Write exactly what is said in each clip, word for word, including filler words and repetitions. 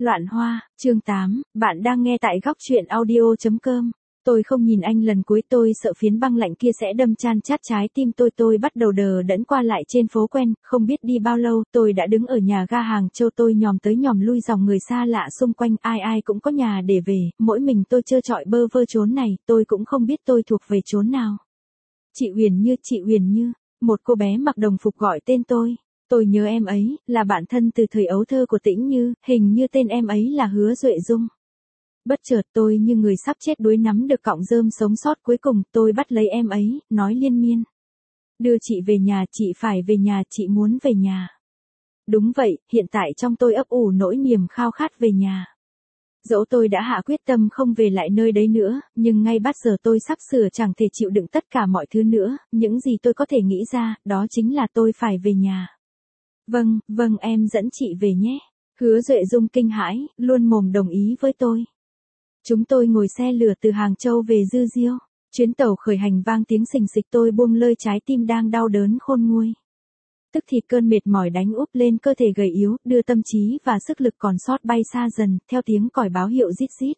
Loạn Hoa, chương tám, bạn đang nghe tại góc truyện audio chấm com. Tôi không nhìn anh lần cuối, tôi sợ phiến băng lạnh kia sẽ đâm chan chát trái tim tôi. Tôi bắt đầu đờ đẫn qua lại trên phố quen, không biết đi bao lâu, tôi đã đứng ở nhà ga Hàng Châu. Tôi nhòm tới nhòm lui dòng người xa lạ xung quanh, ai ai cũng có nhà để về, mỗi mình tôi trơ trọi bơ vơ chốn này, tôi cũng không biết tôi thuộc về chốn nào. Chị Huyền Như, chị Huyền Như, một cô bé mặc đồng phục gọi tên tôi. Tôi nhớ em ấy, là bạn thân từ thời ấu thơ của Tĩnh Như, hình như tên em ấy là Hứa Duệ Dung. Bất chợt tôi như người sắp chết đuối nắm được cọng rơm sống sót cuối cùng, tôi bắt lấy em ấy, nói liên miên. Đưa chị về nhà, chị phải về nhà, chị muốn về nhà. Đúng vậy, hiện tại trong tôi ấp ủ nỗi niềm khao khát về nhà. Dẫu tôi đã hạ quyết tâm không về lại nơi đấy nữa, nhưng ngay bắt giờ tôi sắp sửa chẳng thể chịu đựng tất cả mọi thứ nữa, những gì tôi có thể nghĩ ra, đó chính là tôi phải về nhà. Vâng, vâng em dẫn chị về nhé. Hứa Duệ Dung kinh hãi, luôn mồm đồng ý với tôi. Chúng tôi ngồi xe lửa từ Hàng Châu về Dư Diêu. Chuyến tàu khởi hành vang tiếng xình xịch, tôi buông lơi trái tim đang đau đớn khôn nguôi. Tức thì cơn mệt mỏi đánh úp lên cơ thể gầy yếu, đưa tâm trí và sức lực còn sót bay xa dần, theo tiếng còi báo hiệu rít rít.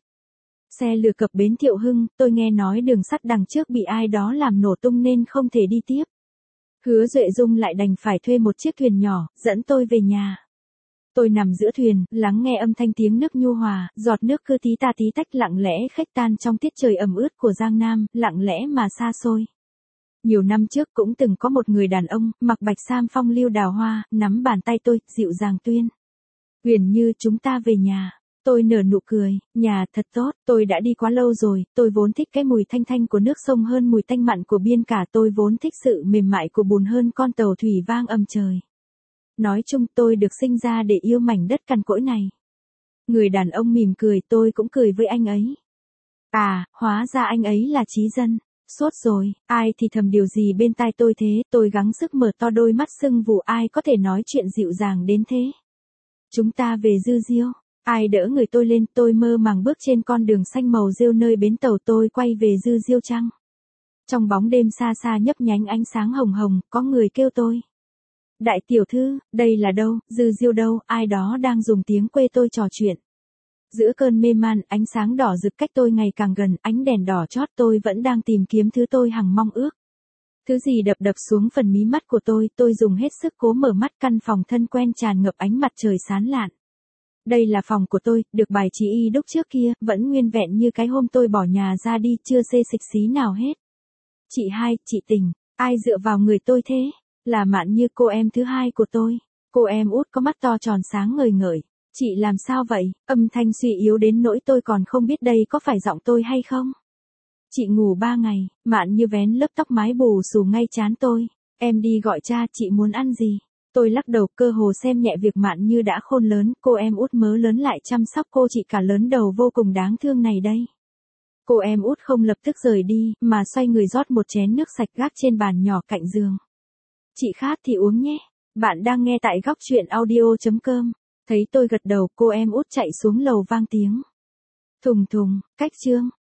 Xe lửa cập bến Thiệu Hưng, tôi nghe nói đường sắt đằng trước bị ai đó làm nổ tung nên không thể đi tiếp. Hứa Duệ Dung lại đành phải thuê một chiếc thuyền nhỏ, dẫn tôi về nhà. Tôi nằm giữa thuyền, lắng nghe âm thanh tiếng nước nhu hòa, giọt nước cứ tí ta tí tách lặng lẽ khuếch tan trong tiết trời ẩm ướt của Giang Nam, lặng lẽ mà xa xôi. Nhiều năm trước cũng từng có một người đàn ông, mặc bạch sam phong lưu đào hoa, nắm bàn tay tôi, dịu dàng tuyên. Huyền Như, chúng ta về nhà. Tôi nở nụ cười, nhà thật tốt, tôi đã đi quá lâu rồi, tôi vốn thích cái mùi thanh thanh của nước sông hơn mùi tanh mặn của biên cả, tôi vốn thích sự mềm mại của bùn hơn con tàu thủy vang âm trời. Nói chung tôi được sinh ra để yêu mảnh đất cằn cỗi này. Người đàn ông mỉm cười, tôi cũng cười với anh ấy. À, hóa ra anh ấy là trí dân. Sốt rồi, ai thì thầm điều gì bên tai tôi thế, tôi gắng sức mở to đôi mắt sưng vù, ai có thể nói chuyện dịu dàng đến thế. Chúng ta về Dư Diêu. Ai đỡ người tôi lên, tôi mơ màng bước trên con đường xanh màu rêu nơi bến tàu, tôi quay về Dư Diêu Trăng. Trong bóng đêm xa xa nhấp nhánh ánh sáng hồng hồng, có người kêu tôi. Đại tiểu thư, đây là đâu, Dư Diêu đâu, ai đó đang dùng tiếng quê tôi trò chuyện. Giữa cơn mê man, ánh sáng đỏ rực cách tôi ngày càng gần, ánh đèn đỏ chót, tôi vẫn đang tìm kiếm thứ tôi hằng mong ước. Thứ gì đập đập xuống phần mí mắt của tôi, tôi dùng hết sức cố mở mắt, căn phòng thân quen tràn ngập ánh mặt trời sáng lạn. Đây là phòng của tôi, được bài trí y đúc trước kia, vẫn nguyên vẹn như cái hôm tôi bỏ nhà ra đi, chưa xê xịch xí nào hết. Chị hai, chị Tình, ai dựa vào người tôi thế? Là Mạn Như, cô em thứ hai của tôi. Cô em út có mắt to tròn sáng ngời ngời. Chị làm sao vậy? Âm thanh suy yếu đến nỗi tôi còn không biết đây có phải giọng tôi hay không. Chị ngủ ba ngày, Mạn Như vén lớp tóc mái bù xù ngay trán tôi. Em đi gọi cha, chị muốn ăn gì? Tôi lắc đầu, cơ hồ xem nhẹ việc Mạn Như đã khôn lớn, cô em út mớ lớn lại chăm sóc cô chị cả lớn đầu vô cùng đáng thương này đây. Cô em út không lập tức rời đi, mà xoay người rót một chén nước sạch gác trên bàn nhỏ cạnh giường. Chị khát thì uống nhé. Bạn đang nghe tại góc truyện audio chấm com. Thấy tôi gật đầu, cô em út chạy xuống lầu vang tiếng. Thùng thùng, cách chương.